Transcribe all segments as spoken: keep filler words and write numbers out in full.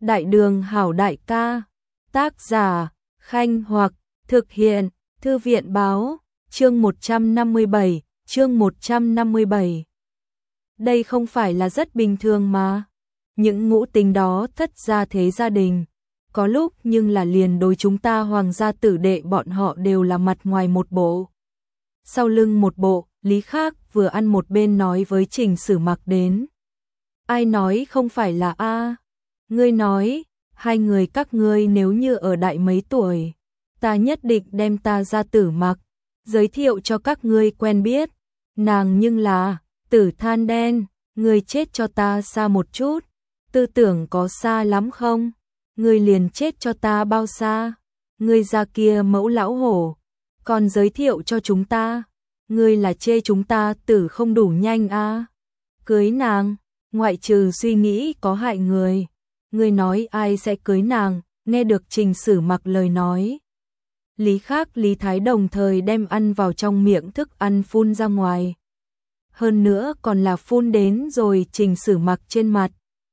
Đại đường hảo đại ca. Tác giả, Khanh Hoặc, thực hiện, Thư viện báo, chương một trăm năm mươi bảy, chương một trăm năm mươi bảy. Đây không phải là rất bình thường mà. Những ngũ tính đó thất gia thế gia đình. Có lúc nhưng là liền đối chúng ta hoàng gia tử đệ bọn họ đều là mặt ngoài một bộ. Sau lưng một bộ, Lý Khác vừa ăn một bên nói với Trình Sử Mặc đến. Ai nói không phải là A? Ngươi nói, hai người các ngươi nếu như ở đại mấy tuổi, ta nhất định đem ta ra Tử Mặc, giới thiệu cho các ngươi quen biết. Nàng nhưng là, Tử Than Đen, ngươi chết cho ta xa một chút, tư tưởng có xa lắm không? Ngươi liền chết cho ta bao xa? Ngươi ra kia mẫu lão hổ, còn giới thiệu cho chúng ta, ngươi là chê chúng ta tử không đủ nhanh à? Cưới nàng, ngoại trừ suy nghĩ có hại người, ngươi nói ai sẽ cưới nàng? Nghe được Trình Sử Mặc lời nói, Lý Khác, Lý Thái đồng thời đem ăn vào trong miệng thức ăn phun ra ngoài. Hơn nữa còn là phun đến rồi Trình Sử Mặc trên mặt.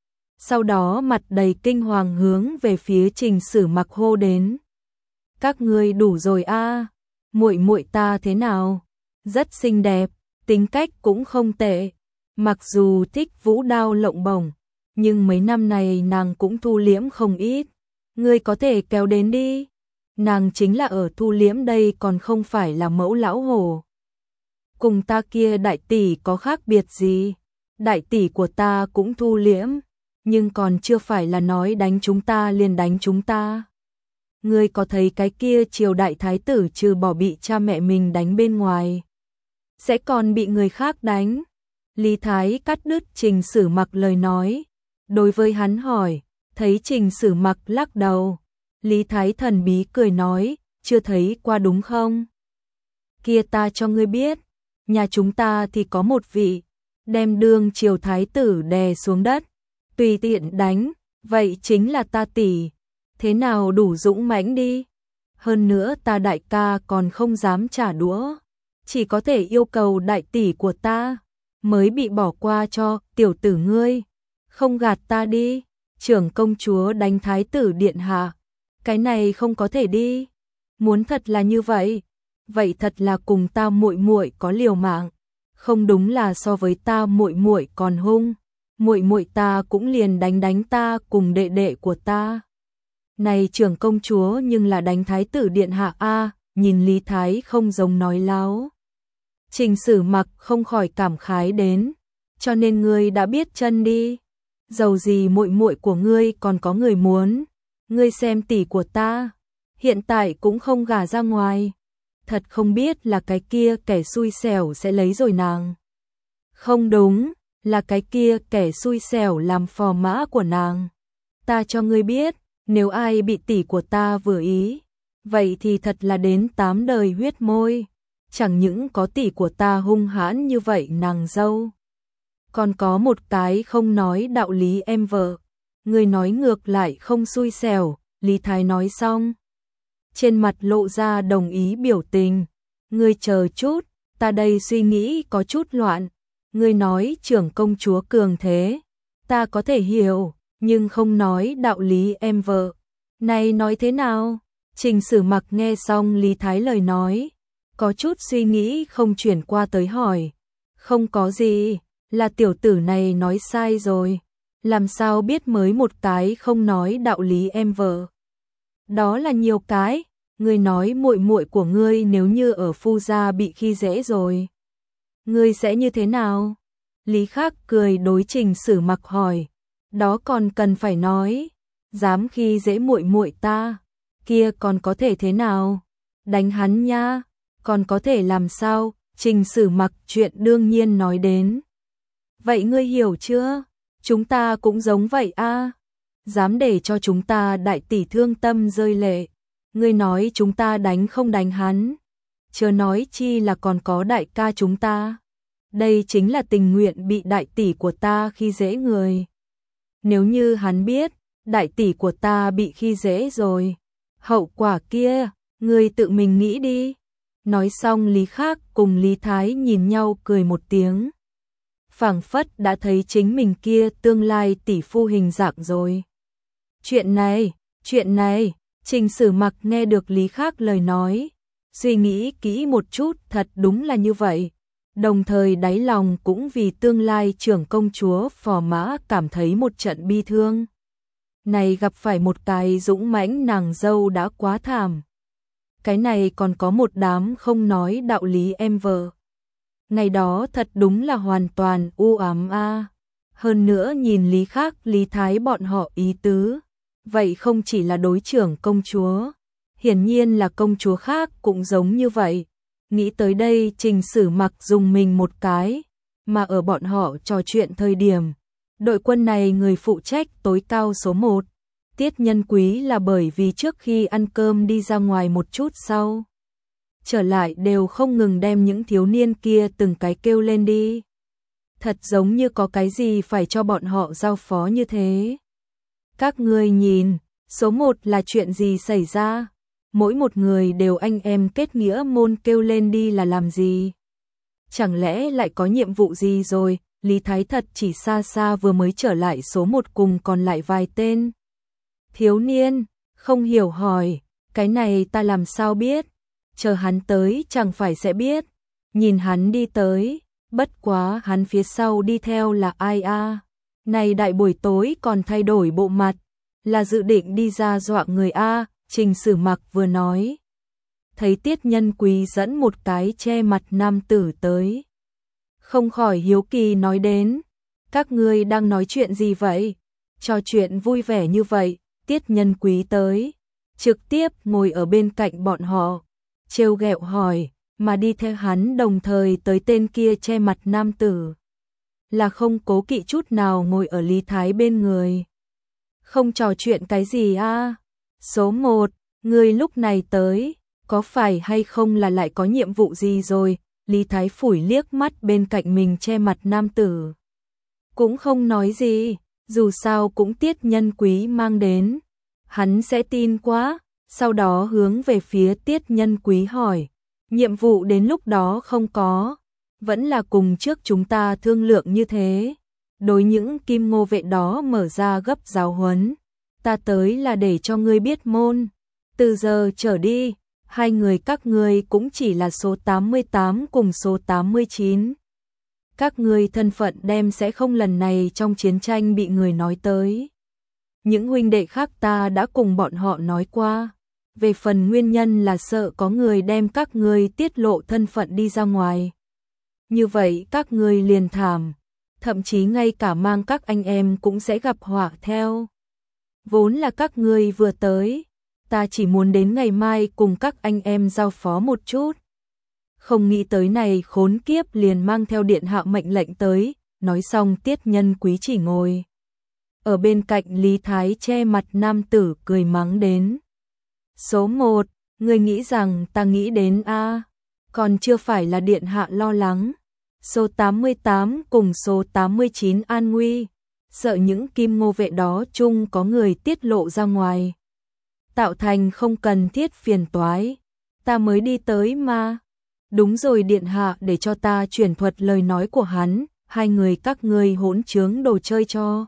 Sau đó mặt đầy kinh hoàng hướng về phía Trình Sử Mặc hô đến. Các ngươi đủ rồi a, muội muội ta thế nào? Rất xinh đẹp, tính cách cũng không tệ. Mặc dù thích vũ đao lộng bổng, nhưng mấy năm này nàng cũng thu liễm không ít. Ngươi có thể kéo đến đi. Nàng chính là ở thu liễm đây còn không phải là mẫu lão hổ. Cùng ta kia đại tỷ có khác biệt gì? Đại tỷ của ta cũng thu liễm, nhưng còn chưa phải là nói đánh chúng ta liền đánh chúng ta. Ngươi có thấy cái kia triều đại thái tử trừ bỏ bị cha mẹ mình đánh bên ngoài, sẽ còn bị người khác đánh? Lý Thái cắt đứt Trình Sử Mặc lời nói, đối với hắn hỏi, thấy Trình Sử Mặc lắc đầu. Lý Thái thần bí cười nói, chưa thấy qua đúng không? Kia ta cho ngươi biết, nhà chúng ta thì có một vị, đem đương triều thái tử đè xuống đất, tùy tiện đánh, vậy chính là ta tỷ, thế nào đủ dũng mãnh đi. Hơn nữa ta đại ca còn không dám trả đũa, chỉ có thể yêu cầu đại tỷ của ta, mới bị bỏ qua cho. Tiểu tử ngươi, không gạt ta đi, trưởng công chúa đánh thái tử điện hạ, cái này không có thể đi. Muốn thật là như vậy, vậy thật là cùng ta muội muội có liều mạng, không đúng là so với ta muội muội còn hung. Muội muội ta cũng liền đánh đánh ta cùng đệ đệ của ta. Này trưởng công chúa nhưng là đánh thái tử điện hạ a, nhìn Lý Thái không giống nói láo. Trình Sử Mặc không khỏi cảm khái đến, cho nên ngươi đã biết chân đi. Dầu gì muội muội của ngươi còn có người muốn, ngươi xem tỷ của ta, hiện tại cũng không gả ra ngoài. Thật không biết là cái kia kẻ xui xẻo sẽ lấy rồi nàng. Không đúng, là cái kia kẻ xui xẻo làm phò mã của nàng. Ta cho ngươi biết, nếu ai bị tỷ của ta vừa ý, vậy thì thật là đến tám đời huyết môi. Chẳng những có tỷ của ta hung hãn như vậy nàng dâu, còn có một cái không nói đạo lý em vợ. Ngươi nói ngược lại không xui xẻo. Lý Thái nói xong, trên mặt lộ ra đồng ý biểu tình. Ngươi chờ chút, ta đây suy nghĩ có chút loạn. Ngươi nói trưởng công chúa cường thế, ta có thể hiểu, nhưng không nói đạo lý em vợ. Này nói thế nào? Trình Sử Mặc nghe xong Lý Thái lời nói, có chút suy nghĩ không chuyển qua tới hỏi. Không có gì, là tiểu tử này nói sai rồi. Làm sao biết mới một cái không nói đạo lý em vợ? Đó là nhiều cái. Ngươi nói muội muội của ngươi nếu như ở phu gia bị khi dễ rồi, ngươi sẽ như thế nào? Lý Khác cười đối Trình Sử Mặc hỏi. Đó còn cần phải nói, dám khi dễ muội muội ta, kia còn có thể thế nào? Đánh hắn nha, còn có thể làm sao? Trình Sử Mặc chuyện đương nhiên nói đến. Vậy ngươi hiểu chưa? Chúng ta cũng giống vậy a, dám để cho chúng ta đại tỷ thương tâm rơi lệ. Ngươi nói chúng ta đánh không đánh hắn, chớ nói chi là còn có đại ca chúng ta. Đây chính là tình nguyện bị đại tỷ của ta khi dễ người. Nếu như hắn biết đại tỷ của ta bị khi dễ rồi, hậu quả kia, ngươi tự mình nghĩ đi. Nói xong Lý Khác cùng Lý Thái nhìn nhau cười một tiếng, phảng phất đã thấy chính mình kia tương lai tỷ phu hình dạng rồi. Chuyện này, chuyện này, Trình Sử Mặc nghe được Lý Khắc lời nói, suy nghĩ kỹ một chút, thật đúng là như vậy. Đồng thời đáy lòng cũng vì tương lai trưởng công chúa Phò Mã cảm thấy một trận bi thương. Này gặp phải một cái dũng mãnh nàng dâu đã quá thảm. Cái này còn có một đám không nói đạo lý em vợ. Ngày đó thật đúng là hoàn toàn u ám a. Hơn nữa nhìn Lý Khắc, Lý Thái bọn họ ý tứ, vậy không chỉ là đối trưởng công chúa, hiển nhiên là công chúa khác cũng giống như vậy. Nghĩ tới đây Trình Sử Mặc dùng mình một cái, mà ở bọn họ trò chuyện thời điểm, đội quân này người phụ trách tối cao số một, Tiết Nhân Quý là bởi vì trước khi ăn cơm đi ra ngoài một chút sau. Trở lại đều không ngừng đem những thiếu niên kia từng cái kêu lên đi. Thật giống như có cái gì phải cho bọn họ giao phó như thế. Các ngươi nhìn, số một là chuyện gì xảy ra? Mỗi một người đều anh em kết nghĩa môn kêu lên đi là làm gì? Chẳng lẽ lại có nhiệm vụ gì rồi? Lý Thái thật chỉ xa xa vừa mới trở lại số một cùng còn lại vài tên. Thiếu niên, không hiểu hỏi, cái này ta làm sao biết? Chờ hắn tới chẳng phải sẽ biết. Nhìn hắn đi tới, bất quá hắn phía sau đi theo là ai a? À? Này đại buổi tối còn thay đổi bộ mặt, là dự định đi ra dọa người a? À? Trình Sử Mặc vừa nói. Thấy Tiết Nhân Quý dẫn một cái che mặt nam tử tới. Không khỏi hiếu kỳ nói đến, các ngươi đang nói chuyện gì vậy? Trò chuyện vui vẻ như vậy, Tiết Nhân Quý tới, trực tiếp ngồi ở bên cạnh bọn họ, trêu ghẹo hỏi, mà đi theo hắn đồng thời tới tên kia che mặt nam tử. Là không cố kỵ chút nào ngồi ở Lý Thái bên người. Không trò chuyện cái gì a? À? Số một, người lúc này tới, có phải hay không là lại có nhiệm vụ gì rồi? Lý Thái phủi liếc mắt bên cạnh mình che mặt nam tử. Cũng không nói gì, dù sao cũng Tiết Nhân Quý mang đến. Hắn sẽ tin quá, sau đó hướng về phía Tiết Nhân Quý hỏi. Nhiệm vụ đến lúc đó không có, vẫn là cùng trước chúng ta thương lượng như thế. Đối những kim ngô vệ đó mở ra gấp giáo huấn. Ta tới là để cho ngươi biết môn. Từ giờ trở đi, hai người các ngươi cũng chỉ là số tám mươi tám cùng số tám mươi chín. Các ngươi thân phận đem sẽ không lần này trong chiến tranh bị người nói tới. Những huynh đệ khác ta đã cùng bọn họ nói qua. Về phần nguyên nhân là sợ có người đem các ngươi tiết lộ thân phận đi ra ngoài. Như vậy các ngươi liền thảm, thậm chí ngay cả mang các anh em cũng sẽ gặp họa theo. Vốn là các ngươi vừa tới, ta chỉ muốn đến ngày mai cùng các anh em giao phó một chút. Không nghĩ tới này khốn kiếp liền mang theo điện hạ mệnh lệnh tới, nói xong Tiết Nhân Quý chỉ ngồi. Ở bên cạnh Lý Thái che mặt nam tử cười mắng đến. Số một, ngươi nghĩ rằng ta nghĩ đến a? À? Còn chưa phải là điện hạ lo lắng. Số tám mươi tám cùng số tám mươi chín an nguy, sợ những kim ngô vệ đó chung có người tiết lộ ra ngoài. Tạo thành không cần thiết phiền toái. Ta mới đi tới mà. Đúng rồi điện hạ, để cho ta chuyển thuật lời nói của hắn, hai người các ngươi hỗn trướng đồ chơi cho.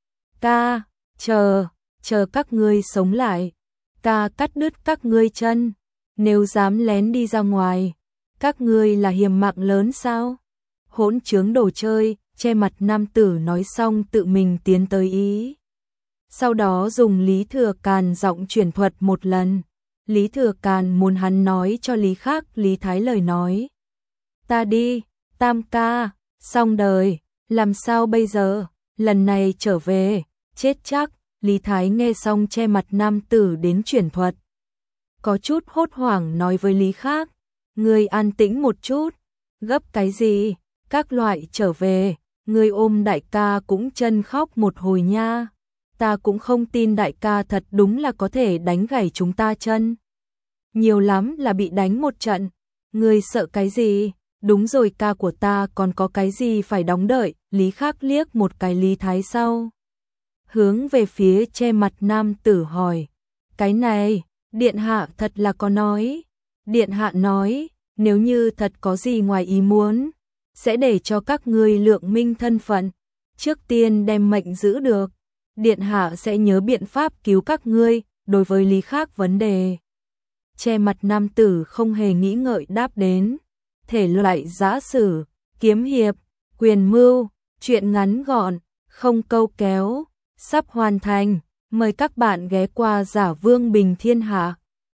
Ta, chờ, chờ các ngươi sống lại. Ta cắt đứt các ngươi chân, nếu dám lén đi ra ngoài, các ngươi là hiềm mạng lớn sao? Hỗn trướng đồ chơi, che mặt nam tử nói xong tự mình tiến tới ý. Sau đó dùng Lý Thừa Càn giọng chuyển thuật một lần. Lý Thừa Càn muốn hắn nói cho Lý Khắc, Lý Thái lời nói. Ta đi, Tam ca, xong đời, làm sao bây giờ, lần này trở về, chết chắc. Lý Thái nghe xong che mặt nam tử đến chuyển thuật. Có chút hốt hoảng nói với Lý Khắc, ngươi an tĩnh một chút, gấp cái gì, các loại trở về, ngươi ôm đại ca cũng chân khóc một hồi nha. Ta cũng không tin đại ca thật đúng là có thể đánh gãy chúng ta chân. Nhiều lắm là bị đánh một trận, ngươi sợ cái gì, đúng rồi ca của ta còn có cái gì phải đóng đợi. Lý Khắc liếc một cái Lý Thái sau. Hướng về phía che mặt nam tử hỏi, cái này, điện hạ thật là có nói. Điện hạ nói, nếu như thật có gì ngoài ý muốn, sẽ để cho các ngươi lượng minh thân phận, trước tiên đem mệnh giữ được. Điện hạ sẽ nhớ biện pháp cứu các ngươi, đối với Lý Khắc vấn đề. Che mặt nam tử không hề nghĩ ngợi đáp đến. Thể loại giã sử, kiếm hiệp, quyền mưu, truyện ngắn gọn, không câu kéo, sắp hoàn thành. Mời các bạn ghé qua Giả Vương Bình Thiên Hạ.